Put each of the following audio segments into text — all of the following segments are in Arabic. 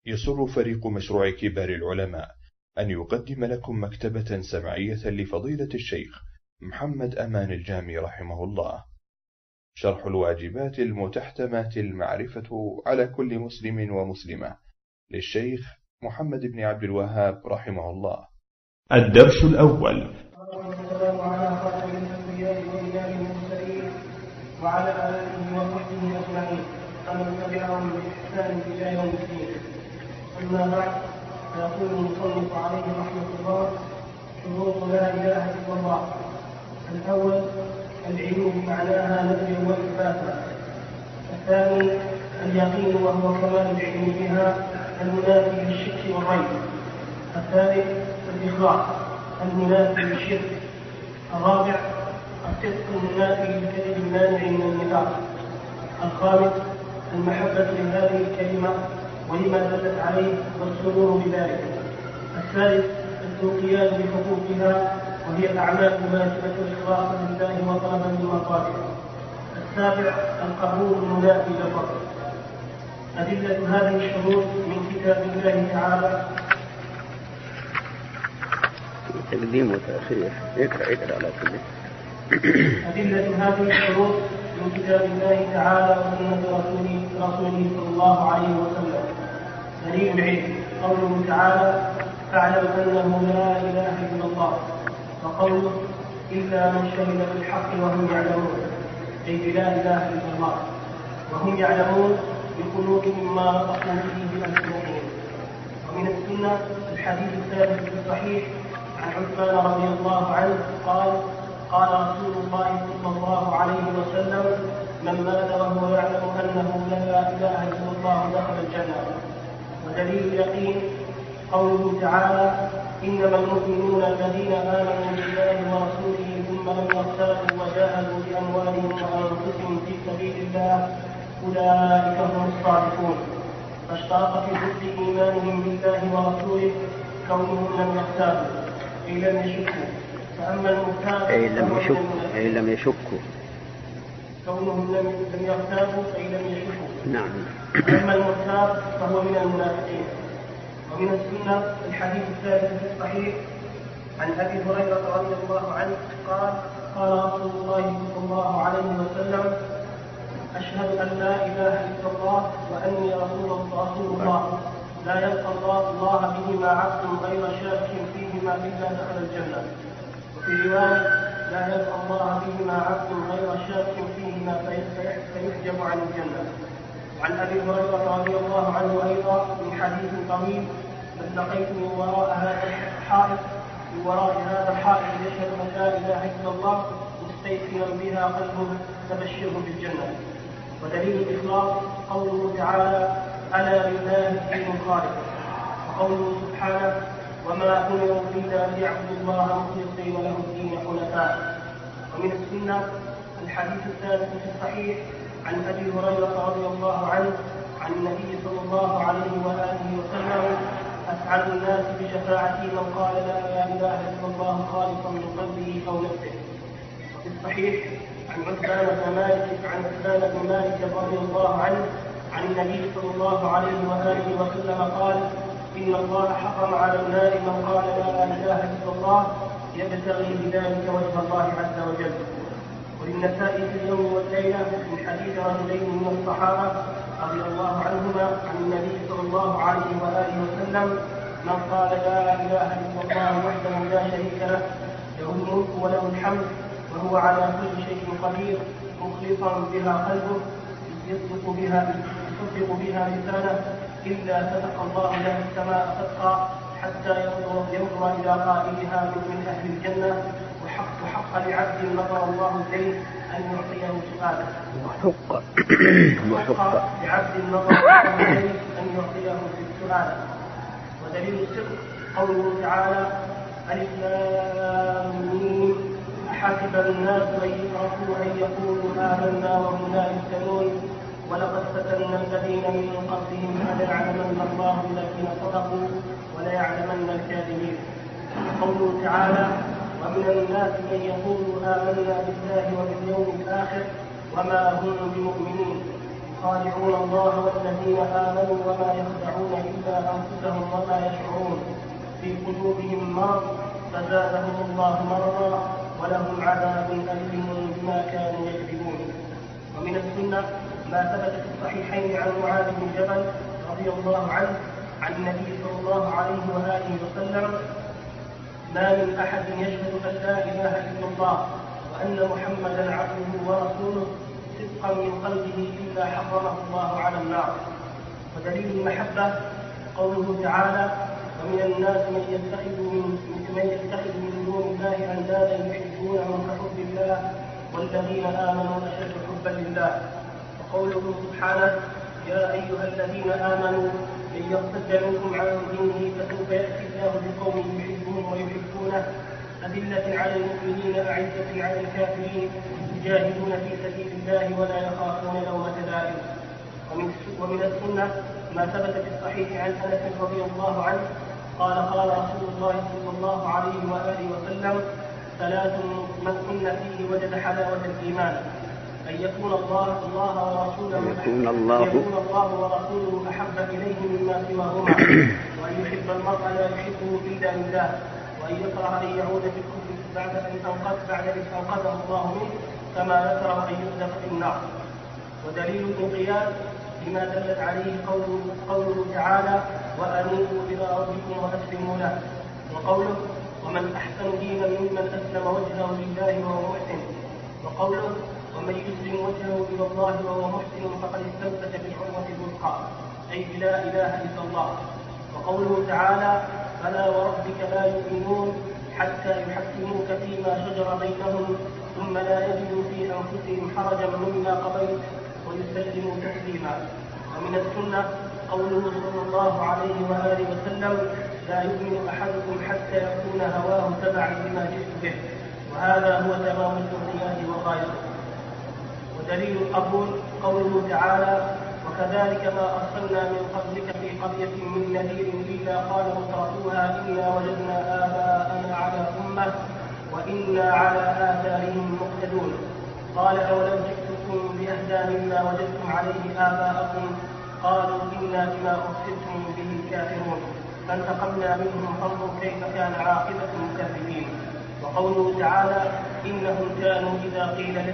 يسر فريق مشروع كبار العلماء أن يقدم لكم مكتبة سمعية لفضيلة الشيخ محمد أمان الجامي رحمه الله، شرح الواجبات المتحتمات المعرفة على كل مسلم ومسلمة للشيخ محمد بن عبد الوهاب رحمه الله. الدرس الأول. والسلام على خاتم الأنبياء وإمام المرسلين وعلى آله وصحبه أجمعين ومن تبعهم بإحسان إلى يوم الدين. أما بعد، فيقول المصنف عليه رحمة الله: شروط لا إله إلا الله. الأول: العلم بمعناها نفيا وإثباتا. الثاني: اليقين وهو كمال العلم بها المنافي للشك والريب. الثالث: الإخلاص المنافي للشرك. الرابع: الصدق المنافي للكذب المانع من النفاق. الخامس: المحبة لهذه الكلمة ولما دلت عليه والسرور بذلك. السادس: الانقياد بحقوقها وهي الأعمال الواجبة إخلاصا لله وطلبا لمرضاته. السابع: القبول المنافي للرب. أدلة هذه الشروط من كتاب الله تعالى. تقديم وتأخير، اقرأ على كله. أدلة هذه الشروط من كتاب الله تعالى وسنة رسوله صلى الله عليه وسلم. دليل العلم: قوله تعالى: فاعلم أنه لا إله إلا الله. وقوله: إلا من شهد بالحق وهم يعلمون، أي بلا إله إلا الله وهم يعلمون بقلوبهم ما نطقوا به بألسنتهم. ومن السنة الحديث الثابت في الصحيح عن عثمان رضي الله عنه قال: قال رسول الله صلى الله عليه وسلم: من مات وهو يعلم أنه لا إله إلا الله دخل الجنة. ودليل اليقين قوله تعالى: إنما المؤمنون الذين آمنوا بالله ورسوله ثم لم يرتابوا وجاهدوا بأموالهم وأنفسهم في سبيل الله أولئك هم الصادقون. فاشترط في حسن إيمانهم بالله ورسوله كونهم لم يرتابوا أي لم يشكوا. فأما المرتاب أي لم يشكوا كونهم لم يرتابوا أي لم يشكوا. نعم. أما المرتاب فهو من المنافقين. ومن السنة الحديث الثالث في الصحيح عن أبي هريرة رضي الله عنه قال: قال رسول الله صلى الله عليه وسلم: أشهد أن لا إله إلا الله وأني رسول الله لا يلقى الله بهما عبد غير شاك فيهما إلا دخل الجنة. وفي رواية: لا يلقى الله بهما عبد غير شاك فيهما فيحجب عن الجنة. وعن أبي هريرة رضي الله عنه أيضا من حديث طويل: لقيت من وراء هذا الحائط يشهد أن لا إله إلا الله مستيقنا بها قلبه تبشره بالجنة. ودليل الإخلاص قوله تعالى: ألا لله الدين الخالص. وقوله سبحانه: وما أمروا إلا ليعبدوا الله مخلصين له الدين حنفاء. ومن السنة الحديث الثالث في الصحيح عن أبي هريرة رضي الله عنه عن النبي صلى الله عليه وآله وسلم: أسعد الناس بشفاعتي من قال لا إله إلا الله خالصا من قلبه أو نفسه. وفي الصحيح عن عثمان بن مالك رضي الله عنه عن النبي صلى الله عليه وآله وسلم قال: إن الله حرم على النار من قال لا إله إلا الله يبتغي بذلك وجه الله عز وجل. وللنسائي في اليوم والليلة من حديث رجلين من الصحابة رضي الله عنهما عن النبي صلى الله عليه وآله وسلم: من قال لا إله إلا الله وحده لا شريك له له الملك وله الحمد وهو على كل شيء قدير مخلصا بها قلبه يصدق بها لسانه إلا فتق الله له السماء فتقا حتى ينظر إلى قائلها من أهل الجنة. وحق لعبد نظر الله إليه أن يعطيه سؤاله. وحق لعبد نظر الله إليه أن يعطيه سؤاله. ودليل الصدق قوله تعالى: ألف لام ميم أحسب الناس أن يتركوا أن يقولوا آمنا وهم لا يفتنون ولقد فتنا الذين من قبلهم فليعلمن الله الذين صدقوا وليعلمن الكاذبين. قوله تعالى: ومن الناس من يقول آمنا بالله وباليوم الآخر وما هم بمؤمنين يخادعون الله والذين آمنوا وما يخدعون إلا أنفسهم وما يشعرون، في قلوبهم مرض فزادهم الله مرضا ولهم عذاب أليم بما كانوا يكذبون. ومن السنة ما ثبت في الصحيحين عن معاذ بن جبل رضي الله عنه عن النبي صلى الله عليه وآله وسلم: ما من أحد يشهد أن لا إله إلا الله وأن محمدا عبده ورسوله صدقا من قلبه إلا حرمه الله على النار. ودليل المحبة قوله تعالى: ومن الناس من يتخذ من دون الله أندادا يحبونهم كحب الله والذين آمنوا أشد حبا لله. وقوله سبحانه: يا أيها الذين آمنوا إن يرتد منكم عن دينه فسوف يأتي الله بقوم يحبهم ويحبونه أذلة على المؤمنين أعزة على الكافرين يجاهدون في سبيل الله ولا يخافون لومة لائم. ومن السنة ما ثبت في الصحيح عن أنس رضي الله عنه قال: قال رسول الله صلى الله عليه وآله وسلم: ثلاث من كن فيه وجد حلاوة الإيمان: أن يكون الله ورسوله أحب إليه مما سواهما، وأن يحب المرء لا يحبه إلا لله، وأن يكره أن يعود في الكفر بعد إذ أنقذه الله منه، كما يكره أن يقذف في النار. ودليل الانقياد لما دلت عليه قوله تعالى: وأنيبوا إلى ربكم وأسلموا له. وقوله: ومن أحسن دينا ممن أسلم وجهه لله وهو محسن. وقوله: ومن يسلم وجهه إلى الله وهو محسن فقد استمسك بالعروة الوثقى، أي بلا إله إلا الله. وقوله تعالى: فلا وربك لا يؤمنون حتى يحكموك فيما شجر بينهم ثم لا يجدوا في أنفسهم حرجا مما قضيت ويسلموا تسليما. ومن السنة قوله صلى الله عليه وآله وسلم: لا يؤمن أحدكم حتى يكون هواه تبعا لما جئت به، وهذا هو تمام الانقياد وغايته. ودليل القبول قوله تعالى: وكذلك ما أرسلنا من قبلك في قرية من نذير إلا قال مترفوها إنا وجدنا آباءنا على أمة وإنا على آثارهم مقتدون. قال: أولو جئتكم بأهدى مما وجدتم عليه آباءكم قالوا إنا بما أرسلتم به كافرون فانتقمنا منهم فانظر كيف كان عاقبة المكذبين. وقوله تعالى: إنهم كانوا إذا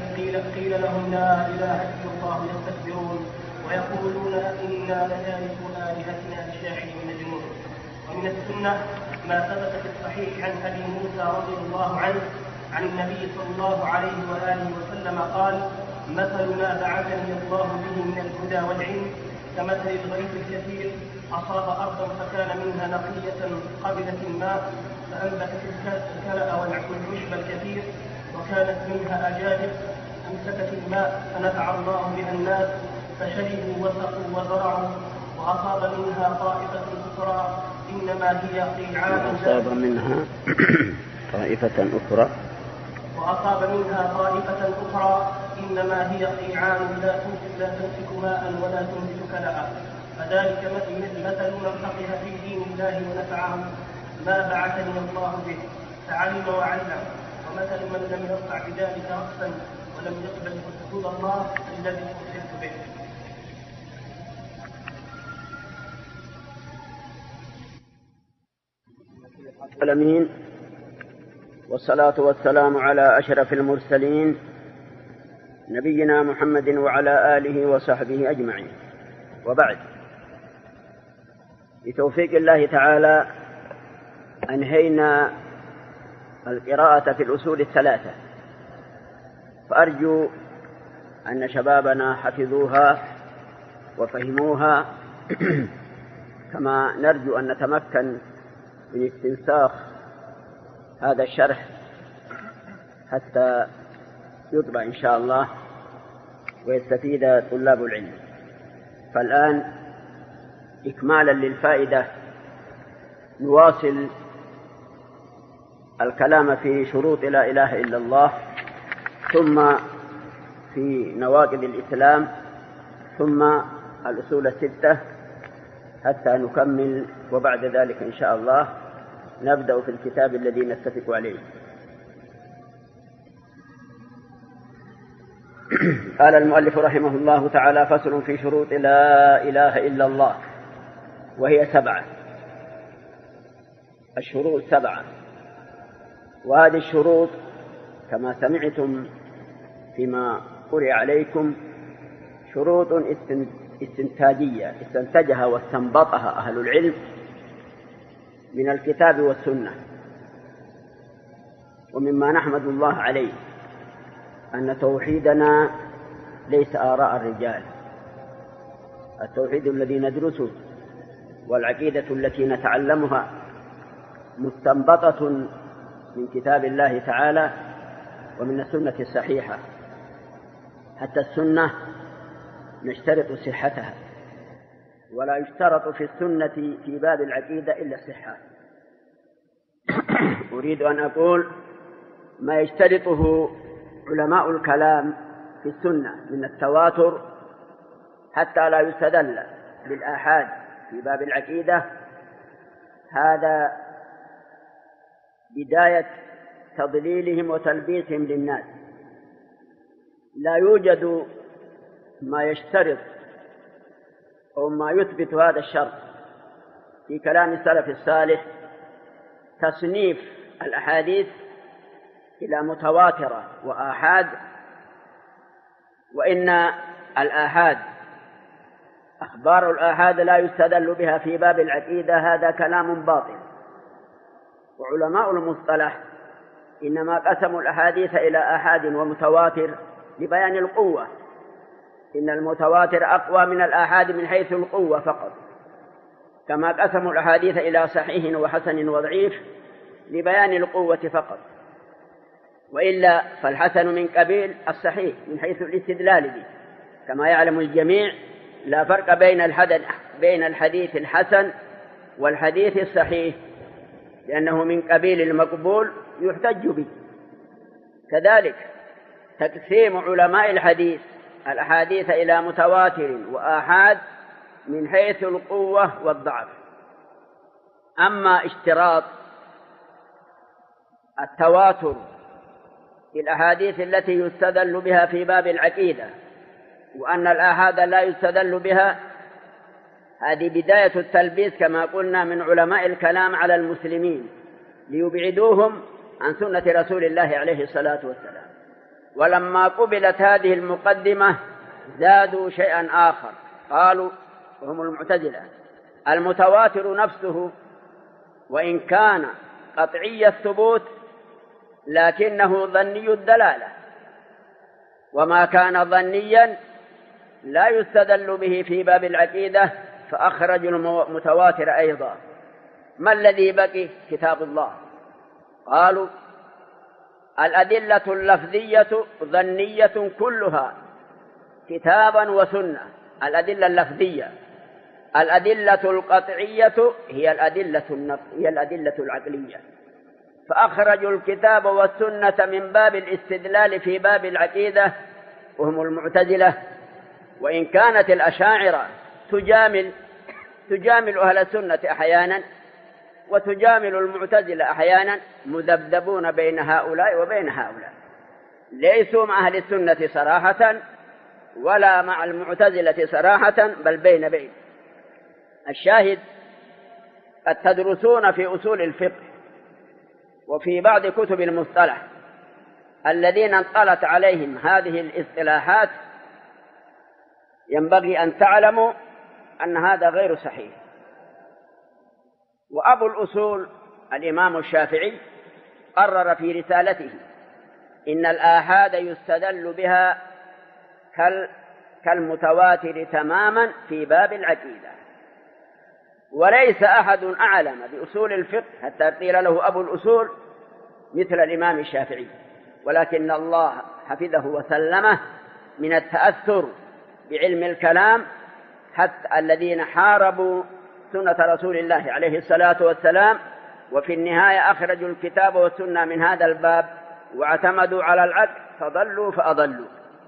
قيل لهم لا إله إلا الله يستكبرون ويقولون إنا لتاركو آلهتنا لشاعر مجنون. ومن السنة ما ثبت في الصحيح عن أبي موسى رضي الله عنه عن النبي صلى الله عليه وآله وسلم قال: مثل ما بعثني الله به من الهدى والعلم كمثل الغيث الكثير أصاب أرضا فكان منها نقية قبلت الماء فأنبتت الكلأ والعشب الكثير وكانت منها أجاجب أمسكت الماء فنفع الله بها الناس فشربوا وسقوا وزرعوا. وأصاب منها طائفة أخرى إنما هي قيعان إنما هي قيعان لا تمسك ماء ولا تنبت كلأ. فذلك مثل من فقه في دين الله ونفعه ما بعثني الله به فعلم وعلم، ومثل من لم يرفع بذلك رأسا ولم يقبل حدود الله الذي أرسلت به. العالمين، والصلاة والسلام على أشرف المرسلين نبينا محمد وعلى آله وصحبه أجمعين. وبعد، بتوفيق الله تعالى أنهينا القراءة في الأصول الثلاثة، فأرجو أن شبابنا حفظوها وفهموها كما نرجو أن نتمكن من استنساخ هذا الشرح حتى يطبع إن شاء الله ويستفيد طلاب العلم. فالآن إكمالا للفائدة نواصل الكلام في شروط لا إله إلا الله، ثم في نواقض الإسلام، ثم الأصول الستة حتى نكمل، وبعد ذلك إن شاء الله نبدأ في الكتاب الذي نتفق عليه. قال المؤلف رحمه الله تعالى: فصل في شروط لا إله إلا الله. وهي 7. الشروط 7، وهذه الشروط كما سمعتم فيما قرئ عليكم شروط استنتاجية استنتجها واستنبطها أهل العلم من الكتاب والسنة. ومما نحمد الله عليه أن توحيدنا ليس آراء الرجال، التوحيد الذي ندرسه والعقيدة التي نتعلمها مستنبطة من كتاب الله تعالى ومن السنة الصحيحة. حتى السنة نشترط صحتها، ولا يشترط في السنة في باب العقيدة إلا الصحة. أريد أن أقول ما يشترطه علماء الكلام في السنة من التواتر حتى لا يستدل بالآحاد في باب العقيدة، هذا بداية تضليلهم وتلبيسهم للناس. لا يوجد ما يشترط أو ما يثبت هذا الشرط في كلام السلف الصالح تصنيف الأحاديث إلى متواترة وآحاد، وإن الآحاد أخبار الآحاد لا يستدل بها في باب العقيدة، هذا كلام باطل. وعلماء المصطلح إنما قسموا الأحاديث إلى آحاد ومتواتر لبيان القوة، إن المتواتر أقوى من الآحاد من حيث القوة فقط، كما قسموا الأحاديث إلى صحيح وحسن وضعيف لبيان القوة فقط، وإلا فالحسن من قبيل الصحيح من حيث الاستدلال به. كما يعلم الجميع لا فرق بين الحديث الحسن والحديث الصحيح، لأنه من قبيل المقبول يحتج به. كذلك تقسيم علماء الحديث الأحاديث إلى متواتر وآحاد من حيث القوة والضعف. أما اشتراط التواتر في الأحاديث التي يستدل بها في باب العقيدة وأن الآحاد لا يستدل بها، هذه بداية التلبيس كما قلنا من علماء الكلام على المسلمين ليبعدوهم عن سنة رسول الله عليه الصلاة والسلام. ولما قبلت هذه المقدمة زادوا شيئا آخر، قالوا وهم المعتزلة المتواتر نفسه وإن كان قطعي الثبوت لكنه ظني الدلالة، وما كان ظنيا لا يستدل به في باب العقيدة، فأخرجوا المتواتر أيضا. ما الذي بقي؟ كتاب الله. قالوا الأدلة اللفظية ظنية كلها كتابا وسنة، الأدلة اللفظية. الأدلة القطعية هي الأدلة العقلية. فأخرجوا الكتاب والسنة من باب الاستدلال في باب العقيدة وهم المعتزلة. وإن كانت الأشاعرة تجامل أهل السنة أحيانا وتجامل المعتزلة أحيانا، مذبذبون بين هؤلاء وبين هؤلاء، ليسوا مع أهل السنة صراحة ولا مع المعتزلة صراحة، بل بين. الشاهد قد تدرسون في أصول الفقه وفي بعض كتب المصطلح الذين انطلت عليهم هذه الاصطلاحات ينبغي أن تعلموا أن هذا غير صحيح. وأبو الأصول الإمام الشافعي قرر في رسالته إن الآحاد يستدل بها كالمتواتر تماما في باب العقيدة، وليس أحد أعلم بأصول الفقه حتى قيل له أبو الأصول مثل الإمام الشافعي، ولكن الله حفظه وسلمه من التأثر بعلم الكلام حتى الذين حاربوا سنة رسول الله عليه الصلاة والسلام، وفي النهاية أخرجوا الكتاب والسنة من هذا الباب واعتمدوا على العقل فضلوا فأضلوا.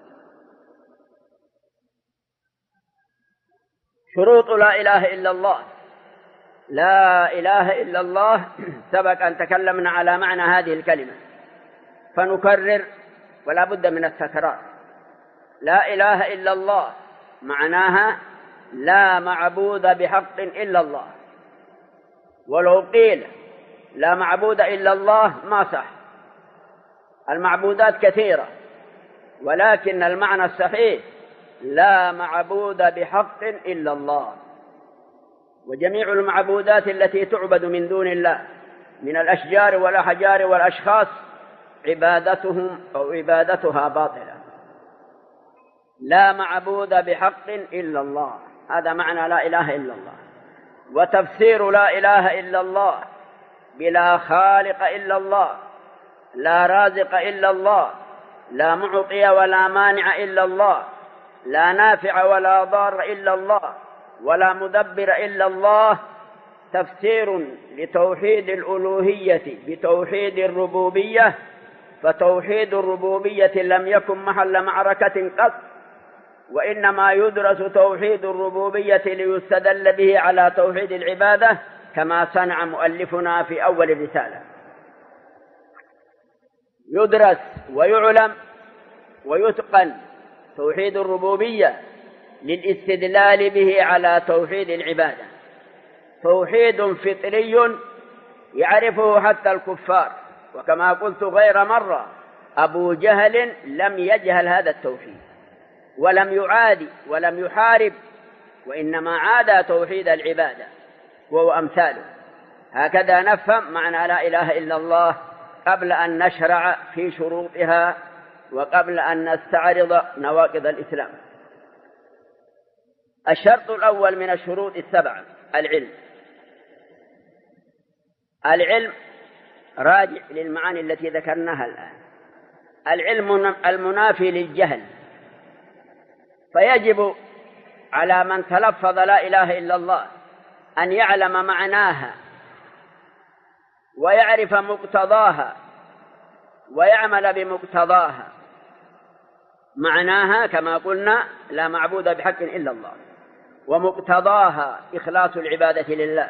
شروط لا إله إلا الله. لا إله إلا الله سبق أن تكلمنا على معنى هذه الكلمة، فنكرر ولا بد من التكرار. لا إله إلا الله معناها لا معبود بحق إلا الله. ولو قيل لا معبود إلا الله ما صح، المعبودات كثيرة، ولكن المعنى الصحيح لا معبود بحق إلا الله. وجميع المعبودات التي تعبد من دون الله من الأشجار والأحجار والأشخاص عبادتهم أو عبادتها باطلة. لا معبود بحق إلا الله، هذا معنى لا إله إلا الله. وتفسير لا إله إلا الله بلا خالق إلا الله، لا رازق إلا الله، لا معطي ولا مانع إلا الله، لا نافع ولا ضار إلا الله، ولا مدبر إلا الله، تفسير لتوحيد الألوهية بتوحيد الربوبية. فتوحيد الربوبية لم يكن محل معركة قط، وإنما يدرس توحيد الربوبية ليستدل به على توحيد العبادة كما صنع مؤلفنا في أول الرسالة. يدرس ويعلم ويتقن توحيد الربوبية للاستدلال به على توحيد العبادة. توحيد فطري يعرفه حتى الكفار، وكما قلت غير مرة أبو جهل لم يجهل هذا التوحيد ولم يعادي ولم يحارب، وإنما عاد توحيد العبادة وهو أمثاله. هكذا نفهم معنى لا إله إلا الله قبل أن نشرع في شروطها وقبل أن نستعرض نواقض الإسلام. الشرط الأول من الشروط السبعة العلم. العلم راجع للمعاني التي ذكرناها الآن. العلم المنافي للجهل، فيجب على من تلفظ لا إله إلا الله أن يعلم معناها ويعرف مقتضاها ويعمل بمقتضاها. معناها كما قلنا لا معبود بحق إلا الله، ومقتضاها إخلاص العبادة لله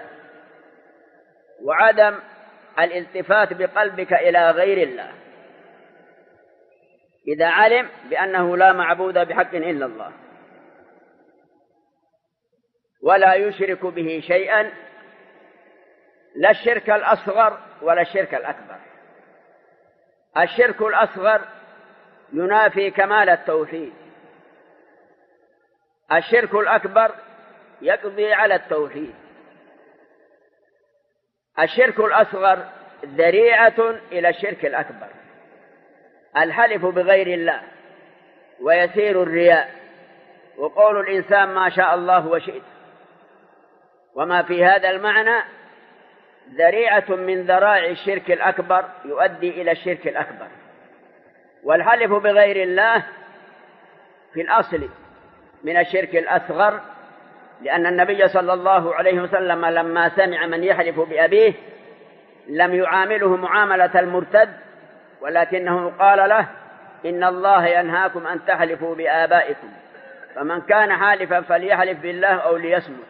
وعدم الالتفات بقلبك إلى غير الله. إذا علم بأنه لا معبود بحق إلا الله ولا يشرك به شيئا، لا الشرك الأصغر ولا الشرك الأكبر. الشرك الأصغر ينافي كمال التوحيد، الشرك الأكبر يقضي على التوحيد. الشرك الأصغر ذريعة إلى الشرك الأكبر، الحلف بغير الله ويسير الرياء وقول الإنسان ما شاء الله وشئت، وما في هذا المعنى ذريعة من ذرائع الشرك الأكبر يؤدي إلى الشرك الأكبر. والحلف بغير الله في الأصل من الشرك الأصغر، لأن النبي صلى الله عليه وسلم لما سمع من يحلف بأبيه لم يعامله معاملة المرتد، ولكنه قال له إن الله ينهاكم أن تحلفوا بآبائكم، فمن كان حالفا فليحلف بالله أو ليصمت.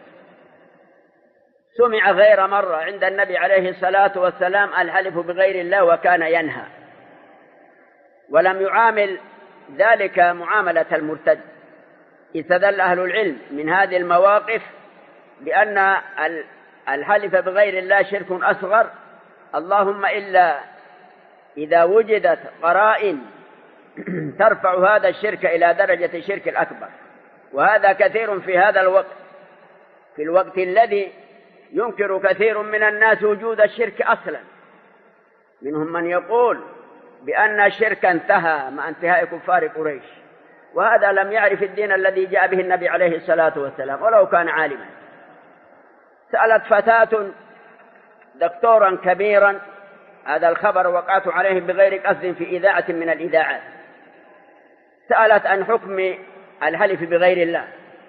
سمع غير مرة عند النبي عليه الصلاة والسلام الحلف بغير الله وكان ينهى، ولم يعامل ذلك معاملة المرتد. استدل أهل العلم من هذه المواقف بأن الحلف بغير الله شرك أصغر، اللهم إلا إذا وجدت قرائن ترفع هذا الشرك إلى درجة الشرك الأكبر، وهذا كثير في هذا الوقت، في الوقت الذي ينكر كثير من الناس وجود الشرك أصلا. منهم من يقول بأن الشرك انتهى مع انتهاء كفار قريش، وهذا لم يعرف الدين الذي جاء به النبي عليه الصلاة والسلام ولو كان عالما. سألت فتاة دكتورا كبيرا، هذا الخبر وقعت عليه بغير قصد في إذاعة من الإذاعات، سألت عن حكم الحلف بغير الله،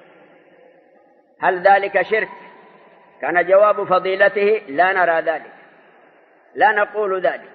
هل ذلك شرك؟ كان جواب فضيلته لا نرى ذلك، لا نقول ذلك.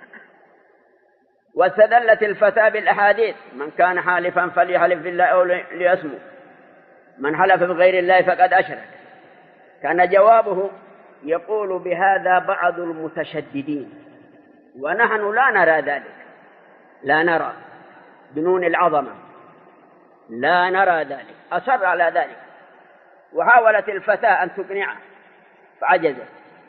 واستدلت الفتاة بالأحاديث من كان حالفا فليحلف بالله أو ليصمت، من حلف بغير الله فقد أشرك. كان جوابه يقول بهذا بعض المتشددين، ونحن لا نرى ذلك، لا نرى بنون العظمة، لا نرى ذلك، أصر على ذلك وحاولت الفتاة أن تقنعه فعجزت.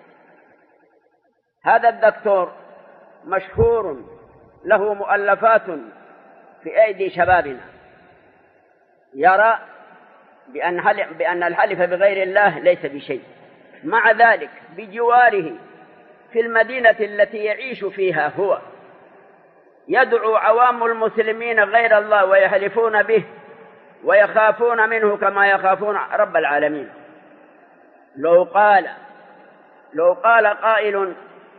هذا الدكتور مشهور له مؤلفات في أيدي شبابنا، يرى بأن الحلف بغير الله ليس بشيء، مع ذلك بجواره في المدينة التي يعيش فيها هو يدعو عوام المسلمين غير الله ويحلفون به ويخافون منه كما يخافون رب العالمين. لو قال قائل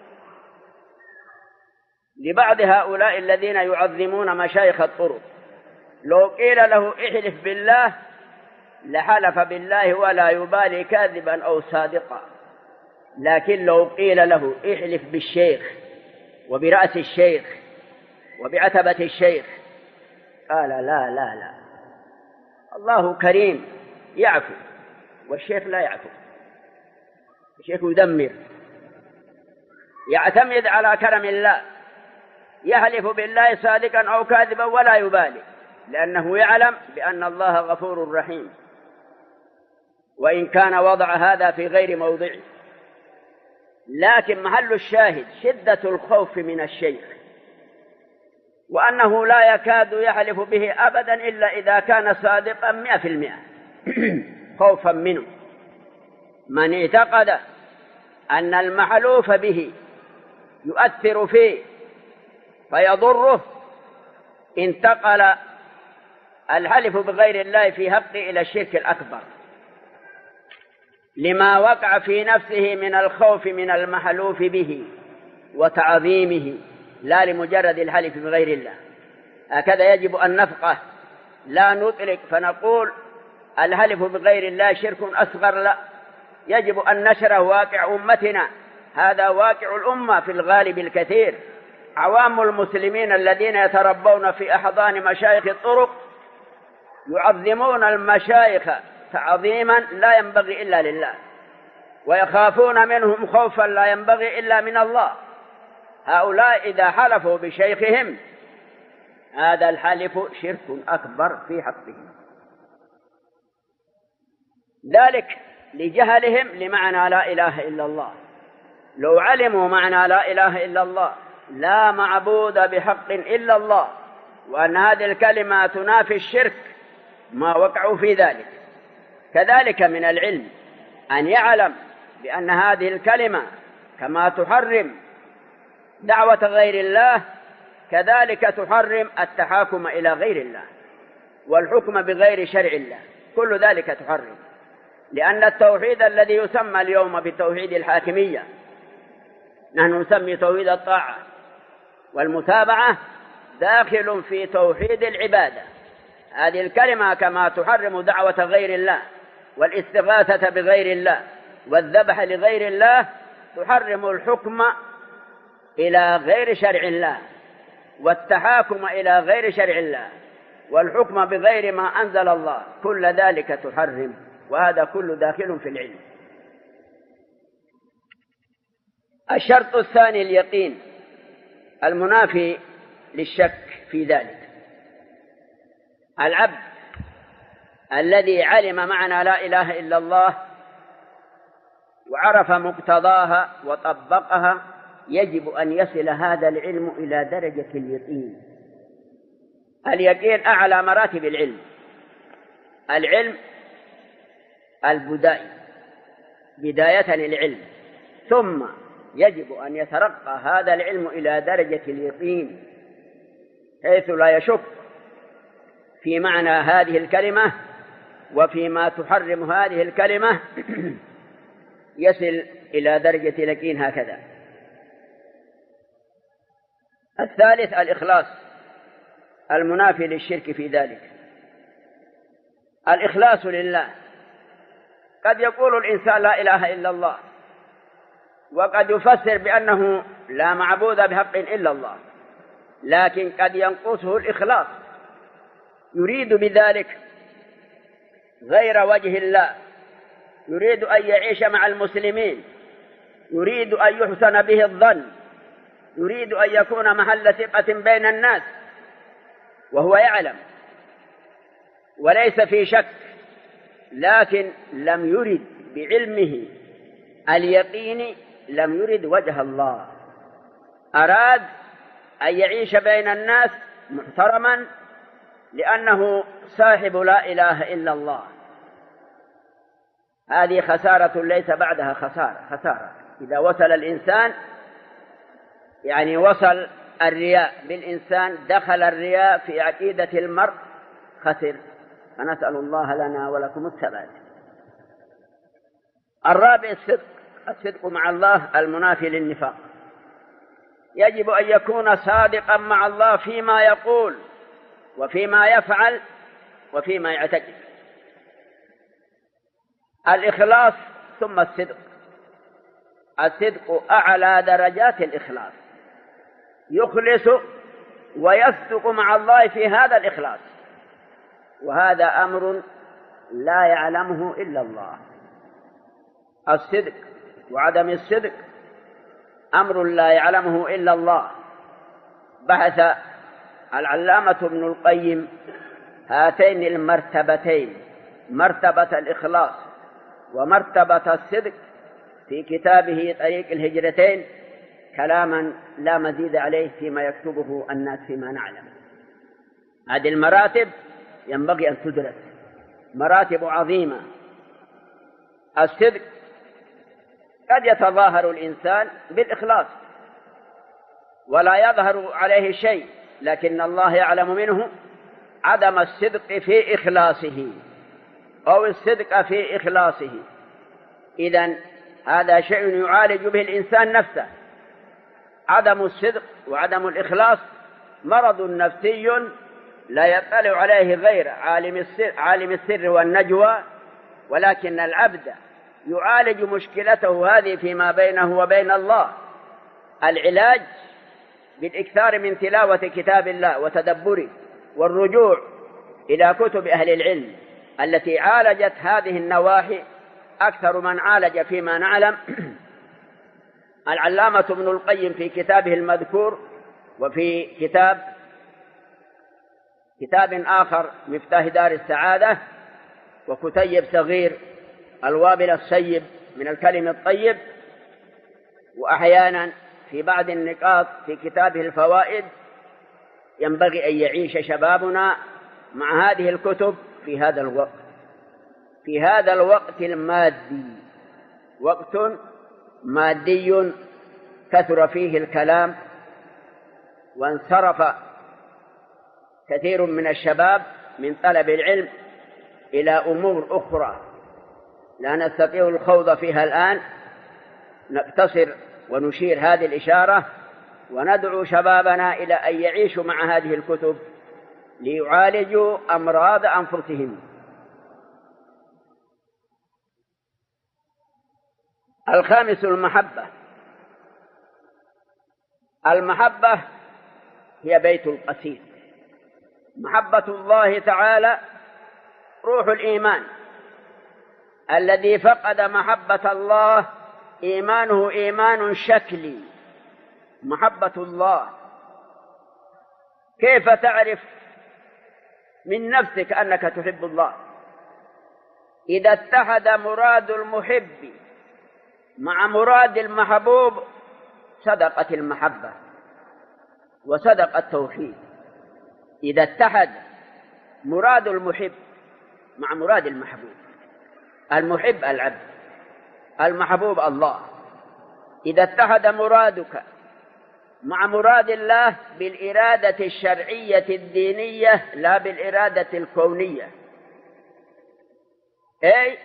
لبعض هؤلاء الذين يعظمون مشايخ الطرق، لو قيل له احلف بالله لحلف بالله ولا يبالي كاذبا أو صادقا، لكن لو قيل له احلف بالشيخ وبرأس الشيخ وبعتبة الشيخ قال لا لا لا، الله كريم يعفو والشيخ لا يعفو، الشيخ يدمر، يعتمد على كرم الله، يحلف بالله صادقا أو كاذبا ولا يبالي، لأنه يعلم بأن الله غفور رحيم، وإن كان وضع هذا في غير موضعه. لكن محل الشاهد شدة الخوف من الشيخ، وأنه لا يكاد يحلف به أبدا إلا إذا كان صادقا 100% خوفا منه. من اعتقد أن المحلوف به يؤثر فيه فيضره انتقل الحلف بغير الله في حقه إلى الشرك الأكبر، لما وقع في نفسه من الخوف من المحلوف به وتعظيمه، لا لمجرد الحلف بغير الله. هكذا يجب أن نفقه، لا نطلق فنقول الحلف بغير الله شرك أصغر، لا، يجب أن نشره واقع أمتنا. هذا واقع الأمة في الغالب الكثير، عوام المسلمين الذين يتربون في أحضان مشايخ الطرق يعظمون المشايخ تعظيما لا ينبغي إلا لله، ويخافون منهم خوفا لا ينبغي إلا من الله. هؤلاء إذا حلفوا بشيخهم هذا الحلف شرك أكبر في حقهم، ذلك لجهلهم لمعنى لا إله إلا الله. لو علموا معنى لا إله إلا الله، لا معبود بحق إلا الله، وأن هذه الكلمة تنافي الشرك، ما وقعوا في ذلك. كذلك من العلم أن يعلم بأن هذه الكلمة كما تحرم دعوة غير الله كذلك تحرم التحاكم إلى غير الله والحكم بغير شرع الله، كل ذلك تحرم، لأن التوحيد الذي يسمى اليوم بتوحيد الحاكمية نحن نسمي توحيد الطاعة والمتابعة داخل في توحيد العبادة. هذه الكلمة كما تحرم دعوة غير الله والاستغاثة بغير الله والذبح لغير الله، تحرم الحكم إلى غير شرع الله والتحاكم إلى غير شرع الله والحكم بغير ما أنزل الله، كل ذلك تحرم، وهذا كله داخل في العلم. الشرط الثاني اليقين المنافي للشك في ذلك. العبد الذي علم معنى لا إله إلا الله وعرف مقتضاها وطبقها يجب أن يصل هذا العلم إلى درجة اليقين. اليقين أعلى مراتب العلم، العلم البدائي بداية العلم، ثم يجب أن يترقى هذا العلم إلى درجة اليقين حيث لا يشك في معنى هذه الكلمة وفيما تحرم هذه الكلمة يصل إلى درجة اليقين هكذا. الثالث الإخلاص المنافي للشرك في ذلك. الإخلاص لله، قد يقول الإنسان لا إله إلا الله وقد يفسر بأنه لا معبود بحق إلا الله، لكن قد ينقصه الإخلاص، يريد بذلك غير وجه الله، يريد أن يعيش مع المسلمين، يريد أن يحسن به الظن، يريد أن يكون محل ثقة بين الناس، وهو يعلم وليس في شك لكن لم يرد بعلمه اليقين، لم يرد وجه الله، أراد أن يعيش بين الناس محترما لأنه صاحب لا إله إلا الله. هذه خسارة ليس بعدها خسارة. إذا وصل الإنسان يعني وصل الرياء بالإنسان، دخل الرياء في عقيدة المرء، خسر. فنسأل الله لنا ولكم الثبات. الرابع الصدق مع الله المنافي للنفاق. يجب أن يكون صادقا مع الله فيما يقول وفيما يفعل وفيما يعتقد. الإخلاص ثم الصدق. الصدق أعلى درجات الإخلاص، يخلص ويصدق مع الله في هذا الإخلاص، وهذا أمر لا يعلمه إلا الله. الصدق وعدم الصدق أمر لا يعلمه إلا الله. بحث العلامة ابن القيم هاتين المرتبتين، مرتبة الإخلاص ومرتبة الصدق، في كتابه طريق الهجرتين، كلاما لا مزيد عليه فيما يكتبه الناس فيما نعلم. هذه المراتب ينبغي أن تدرس، مراتب عظيمة. الصدق قد يتظاهر الإنسان بالإخلاص ولا يظهر عليه شيء، لكن الله يعلم منه عدم الصدق في إخلاصه أو الصدق في إخلاصه. إذن هذا شيء يعالج به الإنسان نفسه. عدم الصدق وعدم الإخلاص مرض نفسي لا يطلع عليه غير عالم السر والنجوى، ولكن العبد يعالج مشكلته هذه فيما بينه وبين الله. العلاج بالإكثار من تلاوة كتاب الله وتدبره والرجوع إلى كتب أهل العلم التي عالجت هذه النواحي أكثر من عالج فيما نعلم. العلامة ابن القيم في كتابه المذكور، وفي كتاب آخر مفتاح دار السعادة، وكتيب صغير الوابل السيب من الكلم الطيب، وأحيانا في بعض النقاط في كتابه الفوائد. ينبغي أن يعيش شبابنا مع هذه الكتب في هذا الوقت، في هذا الوقت المادي، وقت مادي كثر فيه الكلام، وانصرف كثير من الشباب من طلب العلم إلى أمور أخرى لا نستطيع الخوض فيها الآن. نقتصر ونشير هذه الإشارة، وندعو شبابنا إلى أن يعيشوا مع هذه الكتب ليعالجوا أمراض أنفسهم. الخامس المحبة. المحبة هي بيت القصيد. محبة الله تعالى روح الإيمان. الذي فقد محبة الله إيمانه إيمان شكلي. محبة الله، كيف تعرف من نفسك أنك تحب الله؟ إذا اتحد مراد المحب مع مراد المحبوب صدقت المحبة وصدق التوحيد. إذا اتحد مراد المحب مع مراد المحبوب، المحب العبد، المحبوب الله، إذا اتحد مرادك مع مراد الله بالإرادة الشرعية الدينية لا بالإرادة الكونية، أي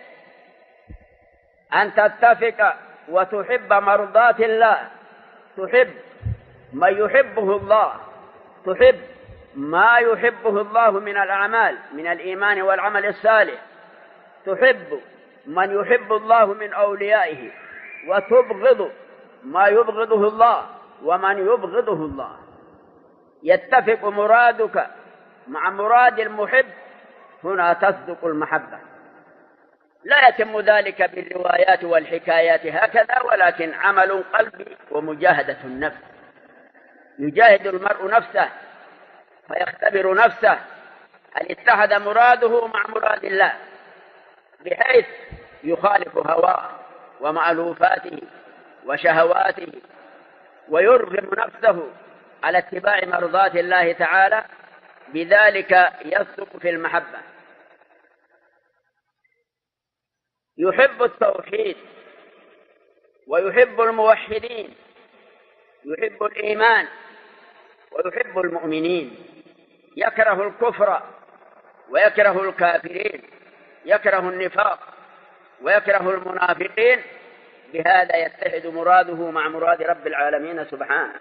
أن تتفق وتحب مرضات الله، تحب ما يحبه الله، تحب ما يحبه الله من الأعمال من الإيمان والعمل الصالح، تحب من يحب الله من أوليائه، وتبغض ما يبغضه الله ومن يبغضه الله. يتفق مرادك مع مراد المحب، هنا تصدق المحبة. لا يتم ذلك بالروايات والحكايات هكذا، ولكن عمل قلبي ومجاهدة النفس. يجاهد المرء نفسه فيختبر نفسه هل اتحد مراده مع مراد الله، بحيث يخالف هواه ومألوفاته وشهواته ويرغم نفسه على اتباع مرضات الله تعالى، بذلك يصدق في المحبة. يحب التوحيد ويحب الموحدين، يحب الإيمان ويحب المؤمنين، يكره الكفر ويكره الكافرين، يكره النفاق ويكره المنافقين. بهذا يتحد مراده مع مراد رب العالمين سبحانه.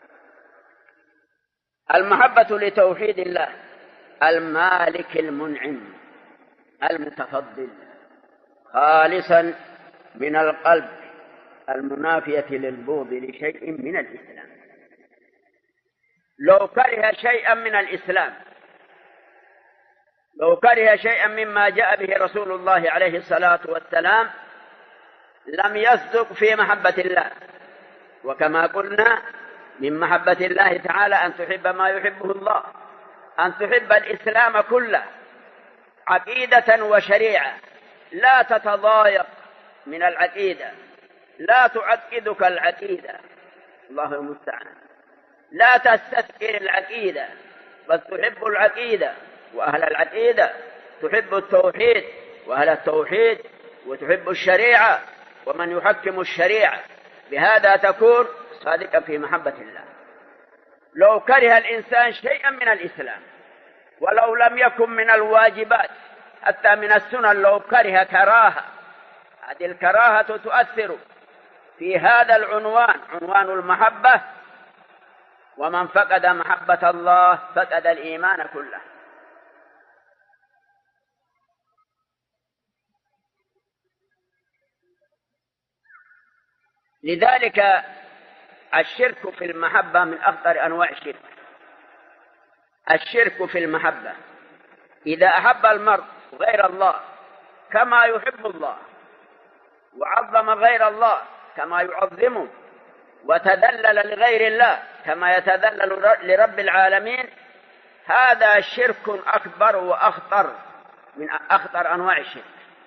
المحبة لتوحيد الله المالك المنعم المتفضل، خالصا من القلب، المنافية للبغض لشيء من الإسلام. لو كره شيئا من الإسلام، لو كره شيئا مما جاء به رسول الله عليه الصلاة والسلام، لم يصدق في محبة الله. وكما قلنا من محبة الله تعالى أن تحب ما يحبه الله، أن تحب الإسلام كله عقيدة وشريعة، لا تتضايق من العقيدة، لا تعقدك العقيدة، الله المستعان، لا تستثقل العقيدة، بل تحب العقيدة وأهل العقيدة، تحب التوحيد وأهل التوحيد، وتحب الشريعة ومن يحكم الشريعة. بهذا تكون صادقا في محبة الله. لو كره الإنسان شيئا من الإسلام ولو لم يكن من الواجبات حتى من السنن، لو كره كراهة، هذه الكراهة تؤثر في هذا العنوان، عنوان المحبة. ومن فقد محبة الله فقد الإيمان كله. لذلك الشرك في المحبة من أخطر أنواع الشرك. الشرك في المحبة، إذا أحب المرء غير الله كما يحب الله، وعظم غير الله كما يعظمه، وتذلل لغير الله كما يتذلل لرب العالمين، هذا شرك أكبر وأخطر من أخطر أنواع الشرك.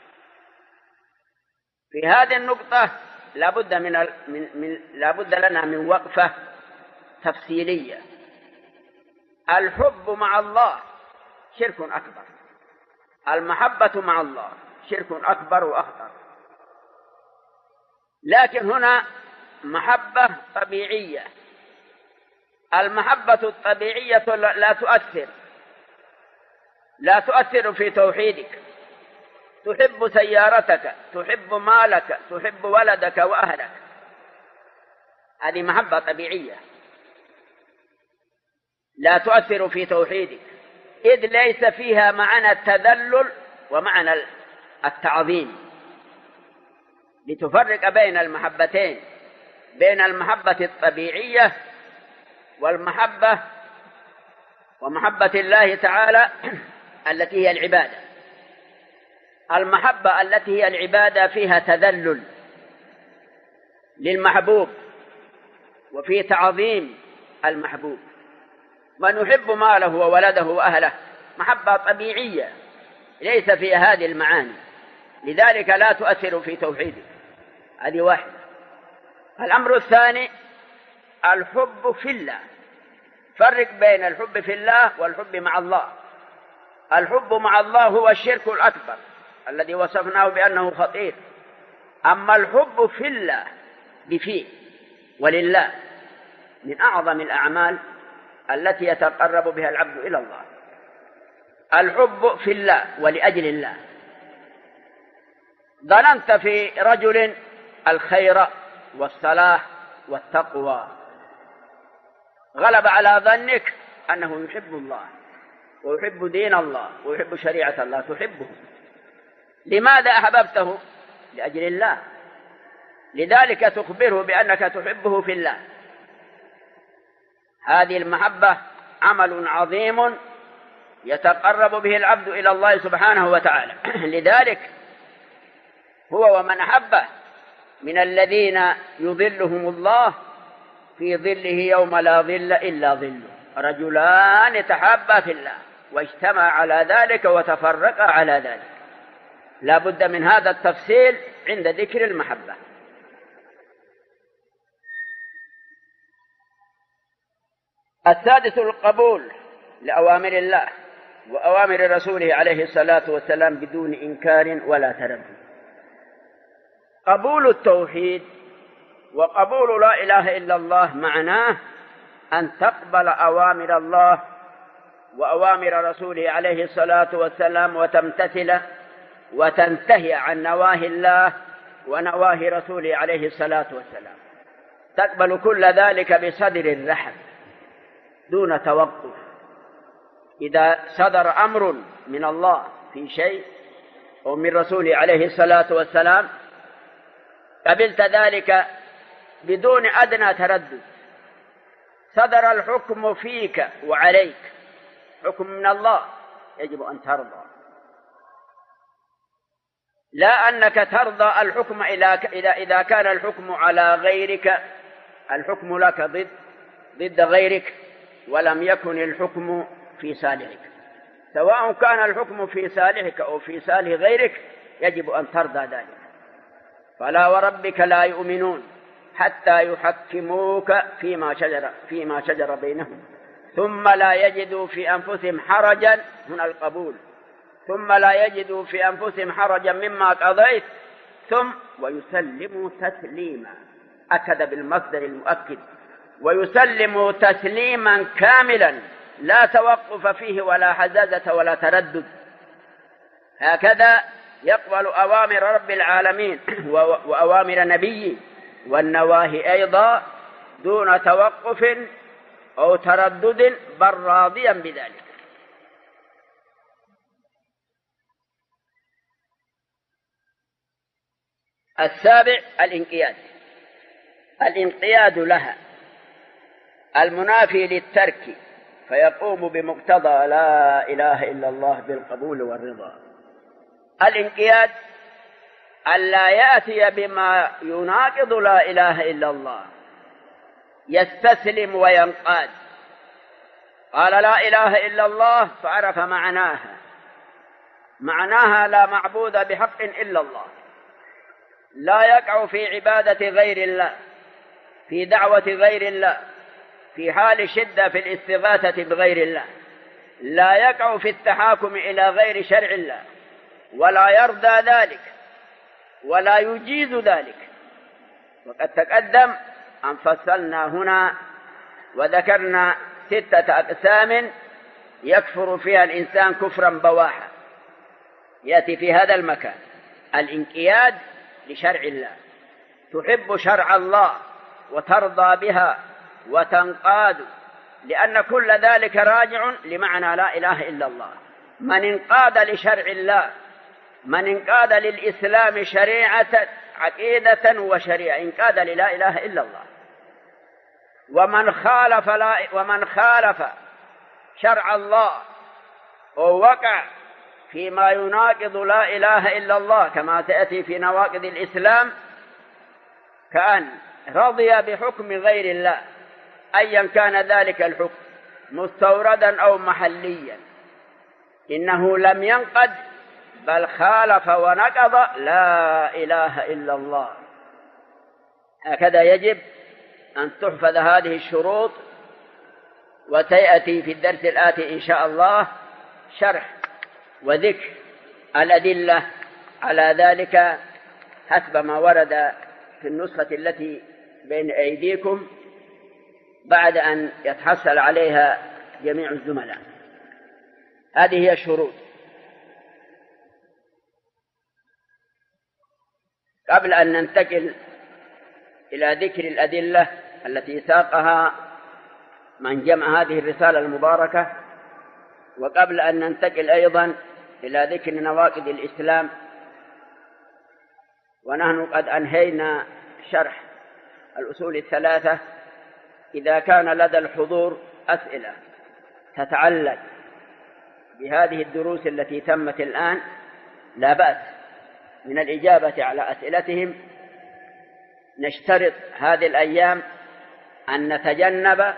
في هذه النقطة لابد لنا من وقفة تفصيلية. الحب مع الله شرك أكبر، المحبة مع الله شرك أكبر وأخطر. لكن هنا محبة طبيعية. المحبة الطبيعية لا تؤثر في توحيدك. تحب سيارتك، تحب مالك، تحب ولدك وأهلك، هذه محبة طبيعية لا تؤثر في توحيدك، إذ ليس فيها معنى التذلل ومعنى التعظيم. لتفرق بين المحبتين، بين المحبة الطبيعية ومحبة الله تعالى التي هي العبادة. المحبة التي هي العبادة فيها تذلل للمحبوب وفي تعظيم المحبوب. من يحب ماله وولده وأهله محبة طبيعية ليس فيها هذه المعاني، لذلك لا تؤثر في توحيده. هذه واحدة. الأمر الثاني الحب في الله. فرق بين الحب في الله والحب مع الله. الحب مع الله هو الشرك الأكبر الذي وصفناه بأنه خطير. أما الحب في الله بفيه ولله من أعظم الأعمال التي يتقرب بها العبد إلى الله. الحب في الله ولأجل الله. ظننت في رجل الخير والصلاح والتقوى، غلب على ظنك أنه يحب الله ويحب دين الله ويحب شريعة الله، تحبه. لماذا أحببته؟ لأجل الله. لذلك تخبره بأنك تحبه في الله. هذه المحبة عمل عظيم يتقرب به العبد إلى الله سبحانه وتعالى. لذلك هو ومن أحبه من الذين يظلهم الله في ظله يوم لا ظل إلا ظله. رجلان تحابا في الله واجتمعا على ذلك وتفرقا على ذلك. لا بد من هذا التفصيل عند ذكر المحبة. السادس القبول لأوامر الله وأوامر رسوله عليه الصلاة والسلام بدون إنكار ولا تردد. قبول التوحيد وقبول لا إله إلا الله معناه أن تقبل أوامر الله وأوامر رسوله عليه الصلاة والسلام وتمتثل وتنتهي عن نواهي الله ونواهي رسوله عليه الصلاة والسلام. تقبل كل ذلك بصدر الرحب دون توقف. إذا صدر أمر من الله في شيء أو من رسوله عليه الصلاة والسلام قبلت ذلك بدون أدنى تردد. صدر الحكم فيك وعليك، حكم من الله، يجب أن ترضى، لا أنك ترضى الحكم إذا كان الحكم على غيرك، الحكم لك ضد غيرك ولم يكن الحكم في صالحك. سواء كان الحكم في صالحك أو في صالح غيرك يجب أن ترضى ذلك. فلا وربك لا يؤمنون حتى يحكموك فيما شجر بينهم ثم لا يجدوا في أنفسهم حرجا، هنا القبول، ثم لا يجدوا في أنفسهم حرجا مما قضيت ثم ويسلموا تسليما. أكد بالمصدر المؤكد، ويسلموا تسليما كاملا لا توقف فيه ولا حزازة ولا تردد. هكذا يقبل أوامر رب العالمين وأوامر نبيه والنواهي أيضا دون توقف أو تردد، بل راضيا بذلك. السابع الانقياد لها المنافي للترك، فيقوم بمقتضى لا إله إلا الله بالقبول والرضا. الانقياد ألا يأتي بما يناقض لا إله إلا الله، يستسلم وينقاد. قال لا إله إلا الله فعرف معناها لا معبود بحق إلا الله، لا يقع في عبادة غير الله، في دعوة غير الله، في حال شدة في الاستغاثة بغير الله، لا يقع في التحاكم إلى غير شرع الله، ولا يرضى ذلك ولا يجيز ذلك. وقد تقدم أن فصلنا هنا وذكرنا 6 أقسام يكفر فيها الإنسان كفرا بواحا، يأتي في هذا المكان. الانقياد لشرع الله، تحب شرع الله وترضى بها وتنقاد، لأن كل ذلك راجع لمعنى لا إله إلا الله. من انقاد لشرع الله، من انقاد للإسلام شريعة عقيدة وشريعة، انقاد للا إله إلا الله. ومن خالف شرع الله ووقع فيما يناقض لا إله إلا الله كما سيأتي في نواقض الإسلام، كأن رضي بحكم غير الله أيا كان ذلك الحكم مستوردا أو محليا، إنه لم ينقد بل خالف ونقض لا إله إلا الله. هكذا يجب أن تحفظ هذه الشروط، وسيأتي في الدرس الآتي إن شاء الله شرح وذكر الأدلة على ذلك حسب ما ورد في النسخة التي بين أيديكم بعد أن يتحصل عليها جميع الزملاء. هذه هي الشروط. قبل أن ننتقل إلى ذكر الأدلة التي ساقها من جمع هذه الرسالة المباركة، وقبل أن ننتقل أيضا إلى ذكر نواقض الإسلام، ونحن قد أنهينا شرح الأصول الثلاثة، إذا كان لدى الحضور أسئلة تتعلق بهذه الدروس التي تمت الآن لا بأس من الإجابة على أسئلتهم. نشترط هذه الأيام أن نتجنب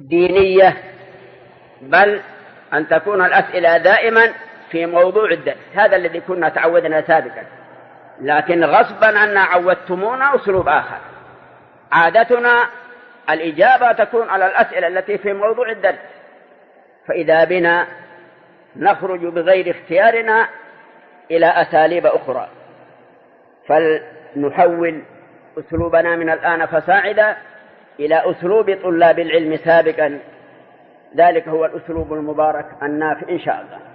دينية، بل أن تكون الأسئلة دائما في موضوع الدرس. هذا الذي كنا تعودنا سابقا، لكن غصبا عنا عودتمونا أسلوب آخر. عادتنا الإجابة تكون على الأسئلة التي في موضوع الدرس، فإذا بنا نخرج بغير اختيارنا إلى أساليب أخرى. فلنحول أسلوبنا من الآن فساعدا إلى أسلوب طلاب العلم سابقا، ذلك هو الأسلوب المبارك النافع إن شاء الله.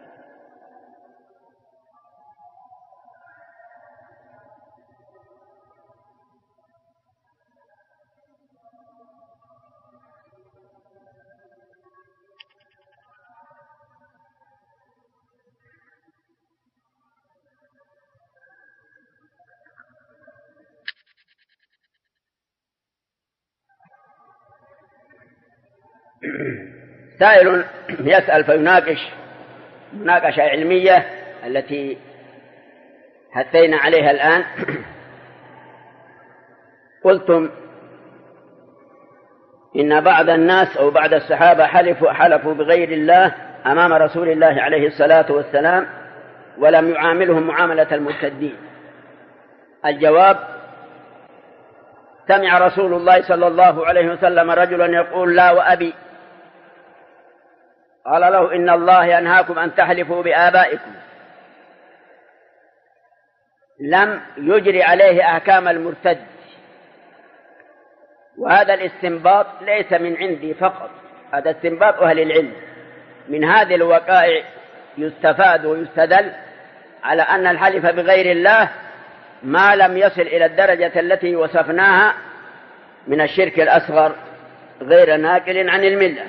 سائل يسأل فيناقش مناقشة علمية التي حثينا عليها الآن. قلتم إن بعض الناس أو بعض الصحابة حلفوا بغير الله أمام رسول الله عليه الصلاة والسلام ولم يعاملهم معاملة المرتدين. الجواب: سمع رسول الله صلى الله عليه وسلم رجلا يقول: لا وأبي. قال له: إن الله ينهاكم أن تحلفوا بآبائكم. لم يجري عليه أحكام المرتد. وهذا الاستنباط ليس من عندي فقط، هذا استنباط أهل العلم. من هذه الوقائع يستفاد ويستدل على أن الحلف بغير الله ما لم يصل إلى الدرجة التي وصفناها من الشرك الأصغر غير ناقل عن الملة.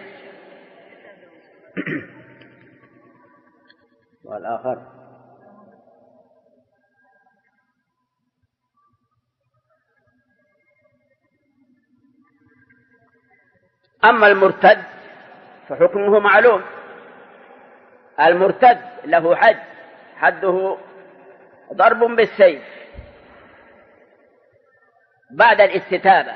والآخر: أما المرتد فحكمه معلوم. المرتد له حد، حده ضرب بالسيف بعد الاستتابة.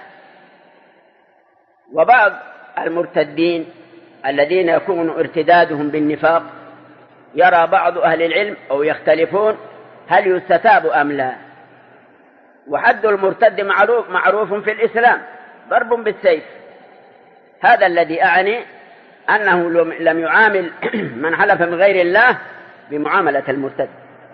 وبعض المرتدين الذين يكون ارتدادهم بالنفاق يرى بعض أهل العلم أو يختلفون هل يستتاب أم لا. وحد المرتد معروف في الإسلام، ضرب بالسيف. هذا الذي أعني أنه لم يعامل من حلف بغير الله بمعاملة المرتد.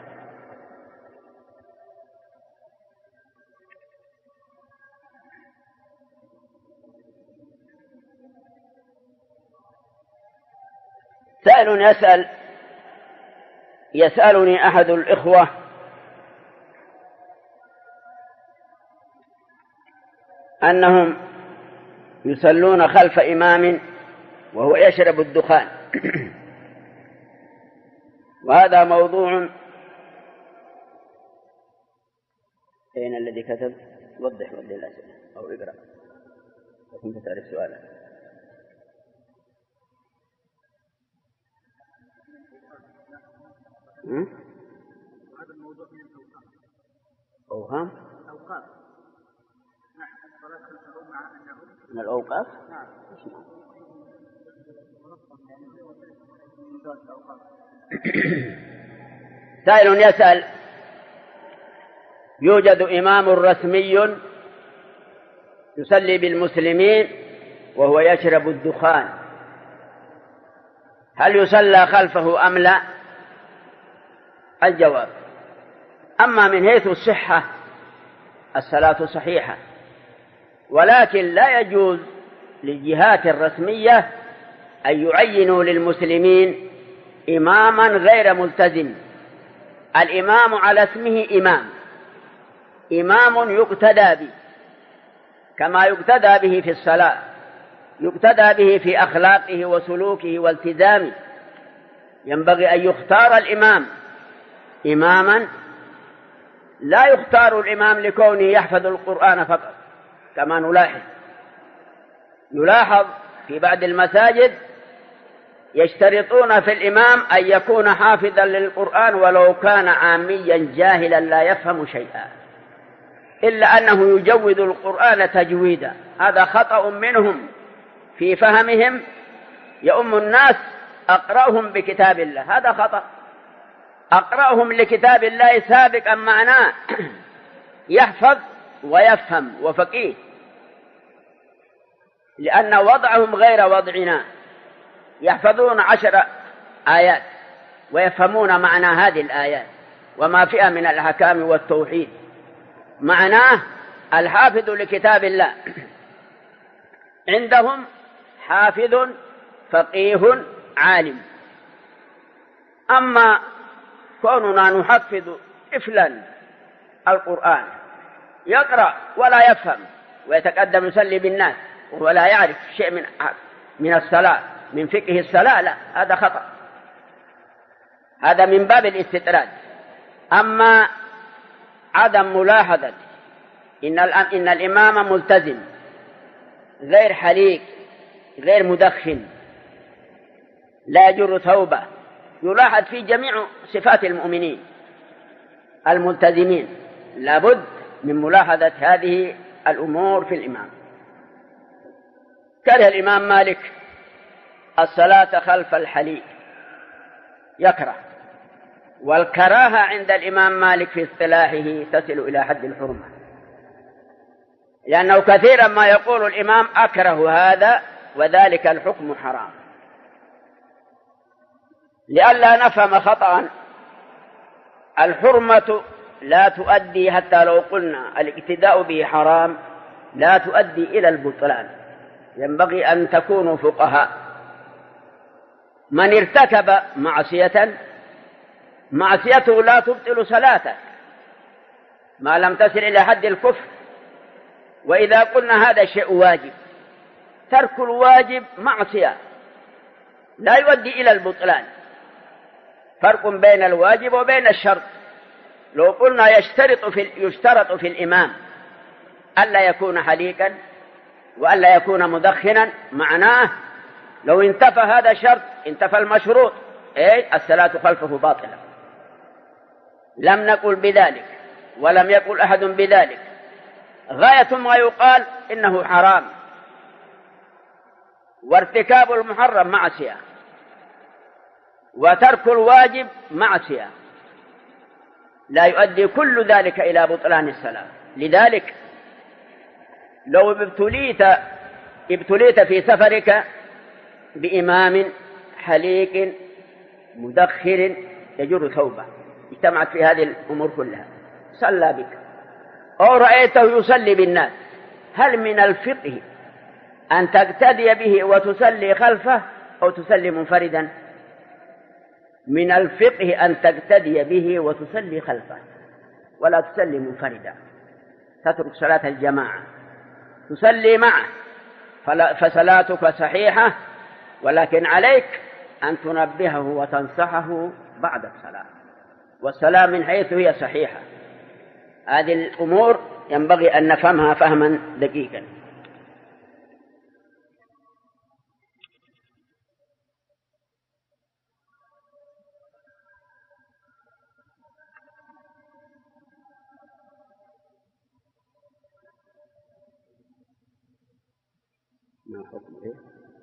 سائل يسألني أحد الإخوة أنهم يصلون خلف إمام وهو يشرب الدخان. وهذا موضوع. أين الذي كتب؟ وضح الأسئلة أو اقرأ وكنت تعرف سؤاله. هذا الموضوع من أوهام أوقاف. نعم، الصلاة خلفه مع أنه من الأوقاف. نعم. سائل يسأل: يوجد إمام رسمي يصلي بالمسلمين وهو يشرب الدخان، هل يصلى خلفه أم لا؟ الجواب: أما من حيث الصحة الصلاة صحيحة، ولكن لا يجوز للجهات الرسمية أن يعينوا للمسلمين إماما غير ملتزم. الإمام على اسمه إمام يقتدى به، كما يقتدى به في الصلاة، يقتدى به في أخلاقه وسلوكه والتزامه. ينبغي أن يختار الإمام إماما، لا يختار الإمام لكونه يحفظ القرآن فقط كما نلاحظ في بعض المساجد يشترطون في الإمام أن يكون حافظا للقرآن ولو كان عاميا جاهلا لا يفهم شيئا، إلا أنه يجود القرآن تجويدا. هذا خطأ منهم في فهمهم يؤم الناس أقرأهم بكتاب الله، هذا خطأ. أقرأهم لكتاب الله سابقا معناه يحفظ ويفهم وفقيه، لأن وضعهم غير وضعنا، يحفظون 10 آيات ويفهمون معنى هذه الآيات وما فيها من الأحكام والتوحيد. معناه الحافظ لكتاب الله عندهم حافظ فقيه عالم. أما كوننا نحفظ طفلا القرآن يقرأ ولا يفهم ويتقدم يصلي بالناس ولا يعرف شيء من الصلاة، من فقه الصلاة، لا، هذا خطأ، هذا من باب الاستطراد. أما عدم ملاحظة إن الإمام ملتزم غير حليق غير مدخن لا يجر ثوبه، يلاحظ في جميع صفات المؤمنين الملتزمين، لابد من ملاحظة هذه الأمور في الإمام. كره الإمام مالك الصلاة خلف الحليق، يكره، والكراهة عند الإمام مالك في اصطلاحه تصل إلى حد الحرمة، لأنه كثيرا ما يقول الإمام أكره هذا وذلك الحكم حرام. لئلا نفهم خطأ، الحرمة لا تؤدي، حتى لو قلنا الاقتداء به حرام، لا تؤدي إلى البطلان. ينبغي أن تكونوا فقهاء. من ارتكب معصيته لا تبطل صلاته ما لم تصل إلى حد الكفر. وإذا قلنا هذا شيء واجب، ترك الواجب معصية لا يؤدي إلى البطلان. فرق بين الواجب وبين الشرط. لو قلنا يشترط في الإمام ألا يكون حليقا وألا يكون مدخنا، معناه لو انتفى هذا الشرط انتفى المشروط، الصلاة خلفه باطلة. لم نقل بذلك ولم يقل أحد بذلك، غاية ما يقال إنه حرام، وارتكاب المحرم معصية، وترك الواجب معصية، لا يؤدي كل ذلك إلى بطلان الصلاة. لذلك لو ابتليت في سفرك بإمام حليق مدخر يجر ثوبه، اجتمعت في هذه الأمور كلها، صلى بك أو رأيته يصلي بالناس، هل من الفقه أن تقتدي به وتصلي خلفه أو تصلي منفردا؟ من الفقه أن تقتدي به وتصلي خلفه ولا تصلي منفردا، تترك صلاة الجماعة تصلي معه، فصلاتك صحيحة، ولكن عليك أن تنبهه وتنصحه بعد الصلاة، والصلاة من حيث هي صحيحة. هذه الأمور ينبغي أن نفهمها فهما دقيقا. ما حكمه؟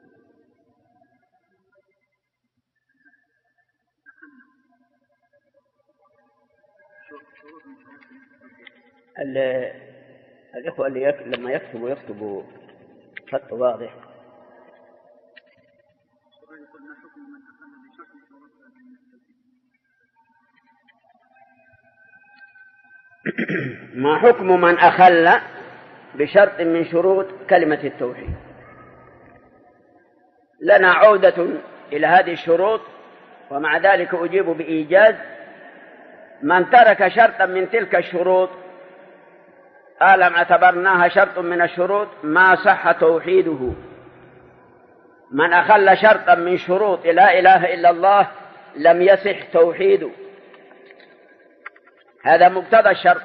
الإخوة اللي لما يكتبوا خط واضح. ما حكم من أخل بشرط من شروط كلمة التوحيد؟ لنا عودة إلى هذه الشروط، ومع ذلك أجيب بإيجاز. من ترك شرطا من تلك الشروط لم اعتبرناها شرط من الشروط ما صح توحيده. من أخل شرطا من شروط لا إله إلا الله لم يصح توحيده، هذا مقتضى الشرط.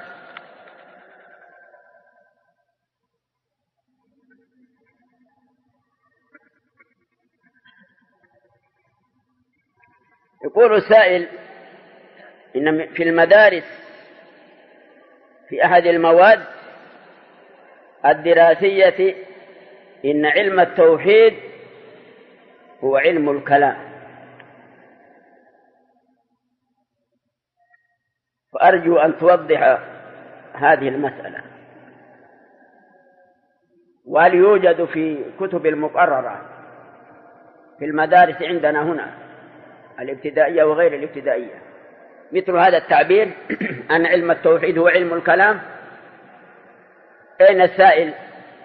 يقول السائل إن في المدارس في أحد المواد الدراسية إن علم التوحيد هو علم الكلام. فأرجو أن توضح هذه المسألة. وهل يوجد في كتب المقررة في المدارس عندنا هنا الابتدائية وغير الابتدائية مثل هذا التعبير أن علم التوحيد هو علم الكلام؟ أين السائل؟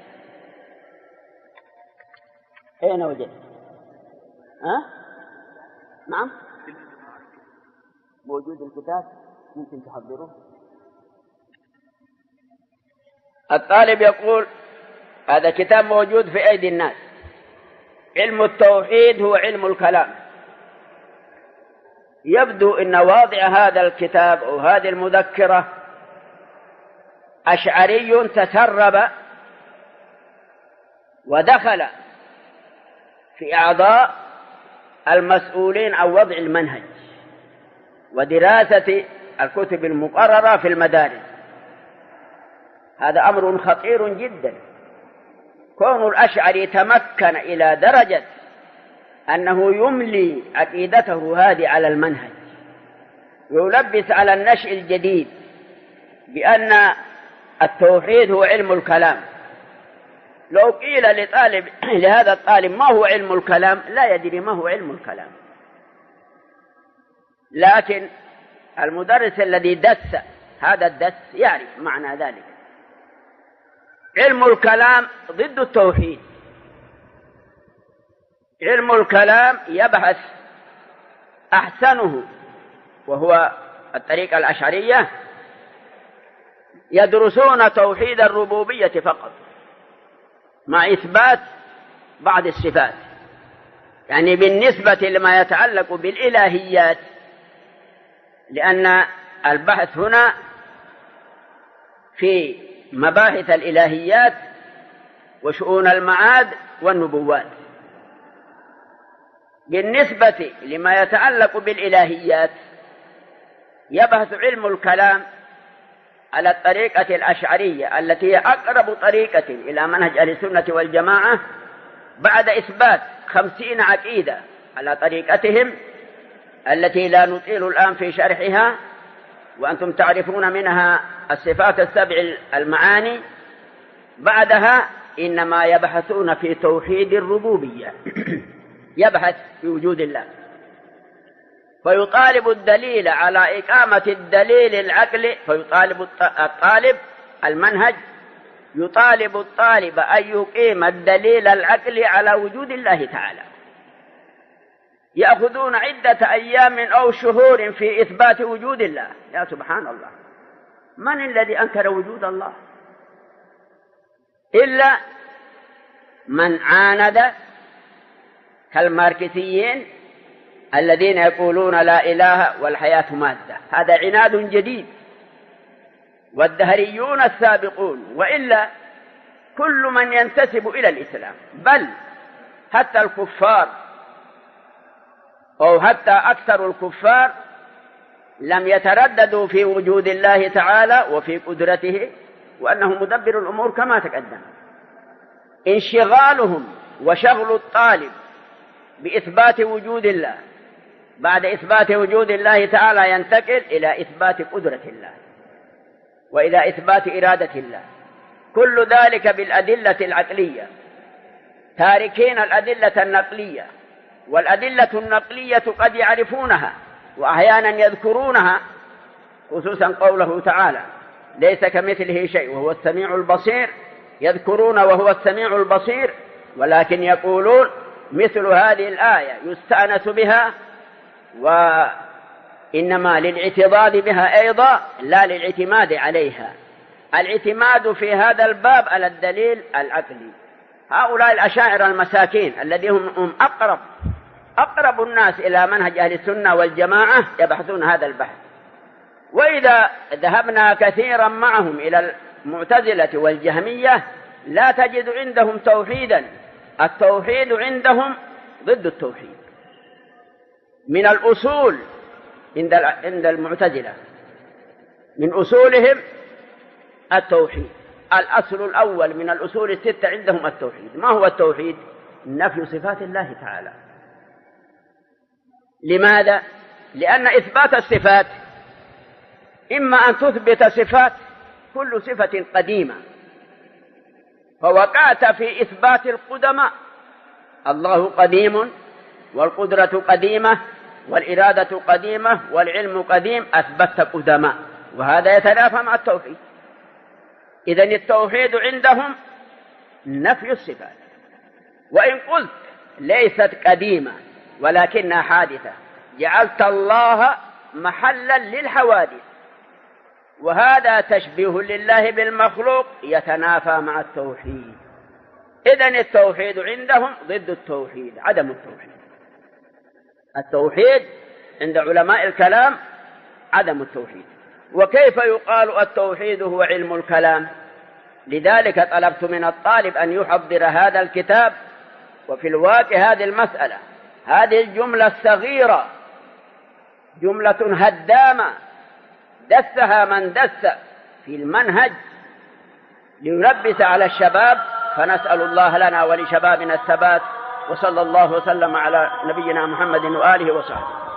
أين وجد؟ نعم موجود الكتاب، ممكن تحضره. الطالب يقول هذا كتاب موجود في أيدي الناس، علم التوحيد هو علم الكلام. يبدو أن واضع هذا الكتاب أو هذه المذكرة أشعري تسرب ودخل في أعضاء المسؤولين عن وضع المنهج ودراسة الكتب المقررة في المدارس. هذا أمر خطير جدا، كون الأشعري تمكن إلى درجة أنه يملي عقيدته هذه على المنهج، يلبس على النشء الجديد بأن التوحيد هو علم الكلام. لو قيل لهذا الطالب ما هو علم الكلام لا يدري ما هو علم الكلام. لكن المدرس الذي دس هذا الدس يعرف معنى ذلك. علم الكلام ضد التوحيد. علم الكلام يبحث أحسنه وهو الطريقة الأشعرية، يدرسون توحيد الربوبية فقط مع إثبات بعض الصفات. يعني بالنسبة لما يتعلق بالإلهيات، لأن البحث هنا في مباحث الإلهيات وشؤون المعاد والنبوات. بالنسبة لما يتعلق بالإلهيات يبحث علم الكلام على الطريقة الأشعرية التي هي أقرب طريقة إلى منهج أهل السنة والجماعة بعد إثبات 50 عقيدة على طريقتهم التي لا نطيل الآن في شرحها، وأنتم تعرفون منها الصفات السبع المعاني. بعدها إنما يبحثون في توحيد الربوبية يبحث في وجود الله، فيطالب الدليل على إقامة الدليل العقلي. فيطالب الطالب المنهج يطالب الطالب أن يقيم الدليل العقلي على وجود الله تعالى. يأخذون عدة أيام أو شهور في إثبات وجود الله. يا سبحان الله، من الذي أنكر وجود الله إلا من عاند كالماركسيين الذين يقولون لا إله والحياة مادة. هذا عناد جديد. والدهريون السابقون، وإلا كل من ينتسب إلى الإسلام، بل حتى الكفار أو حتى أكثر الكفار لم يترددوا في وجود الله تعالى وفي قدرته وأنه مدبر الأمور كما تقدم. انشغالهم وشغل الطالب بإثبات وجود الله بعد إثبات وجود الله تعالى ينتقل إلى إثبات قدرة الله وإلى إثبات إرادة الله، كل ذلك بالأدلة العقلية، تاركين الأدلة النقلية. والأدلة النقلية قد يعرفونها وأحيانا يذكرونها، خصوصا قوله تعالى ليس كمثله شيء وهو السميع البصير. يذكرون وهو السميع البصير، ولكن يقولون مثل هذه الآية يستأنس بها، وإنما للاعتضاد بها أيضا لا للاعتماد عليها. الاعتماد في هذا الباب على الدليل العقلي. هؤلاء الأشاعرة المساكين الذين هم أقرب الناس إلى منهج أهل السنة والجماعة يبحثون هذا البحث. وإذا ذهبنا كثيرا معهم إلى المعتزلة والجهمية لا تجد عندهم توحيدا. التوحيد عندهم ضد التوحيد. من الأصول عند المعتزلة من أصولهم التوحيد، الأصل الأول من الأصول الستة عندهم التوحيد. ما هو التوحيد؟ نفي صفات الله تعالى. لماذا؟ لأن إثبات الصفات إما أن تثبت صفات كل صفة قديمة، فوقعت في إثبات القدماء، الله قديم والقدرة قديمة والإرادة قديمة والعلم قديم، أثبتت قدماء، وهذا يتنافى مع التوحيد. إذن التوحيد عندهم نفي الصفات. وإن قلت ليست قديمة ولكنها حادثة، جعلت الله محلا للحوادث، وهذا تشبيه لله بالمخلوق يتنافى مع التوحيد. إذن التوحيد عندهم ضد التوحيد، عدم التوحيد. التوحيد عند علماء الكلام عدم التوحيد. وكيف يقال التوحيد هو علم الكلام؟ لذلك طلبت من الطالب أن يحضر هذا الكتاب، وفي الواقع هذه المسألة، هذه الجملة الصغيرة جملة هدامة دسها من دس في المنهج ليلبس على الشباب، فنسأل الله لنا ولشبابنا الثبات. وصلى الله وسلم على نبينا محمد وآله وصحبه.